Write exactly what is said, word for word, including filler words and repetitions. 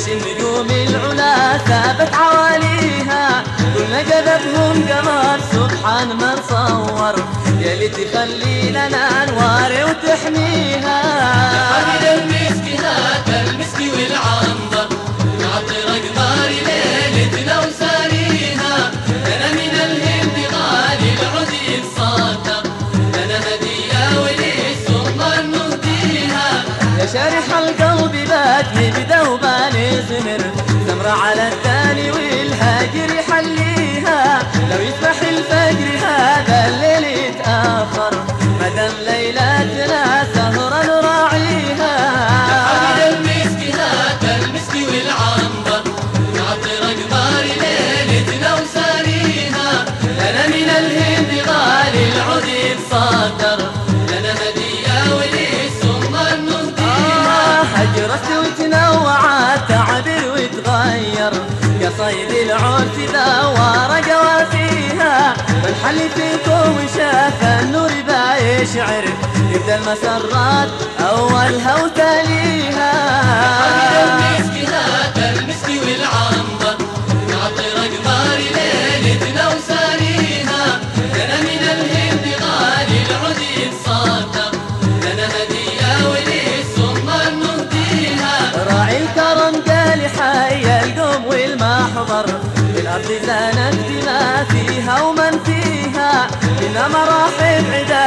وش النجوم العلا ثابت عواليها، كل جذبهم قمر سبحان من صور، يا ليت تخلي لنا انوار وتحميها. حامل المسك هات المسك والعنبر، نعطر اقمار ليلتنا وساريها، انا من الهند غالي العود يتصدر، انا هديه وللسمر نهديها. يا شارح القلب بات يبدا وبالي زمر، زمرة على الثاني والهاجر يحليها، لو يسبح الفجر هذا الليل يتأخر، مدام ليلتنا سهرة نراعيها. حامل المسك هات المسك والعنبر، نعطر اقمار ليلتنا وساريها، أنا من الهند غالي العود يتصدر، لنا هديه وللسمر نهديها. هجرت وتنوعت تعبر وتغير، قصيد العود تدور جوافيها، من حل فيكم شاف النور باي شعر، يبدا المسرات اولها وتاليها. حامل المسك هات المسك والعنبر، نعطر اقمار ليلتنا وساريها، لنا من الهند غالي العود يتصدر، لنا هديه وللسمر نهديها. راعي الكرم قال حي القوم والمحضر، الارض زانت بما فيها ومن فيها، إن مراحب عدا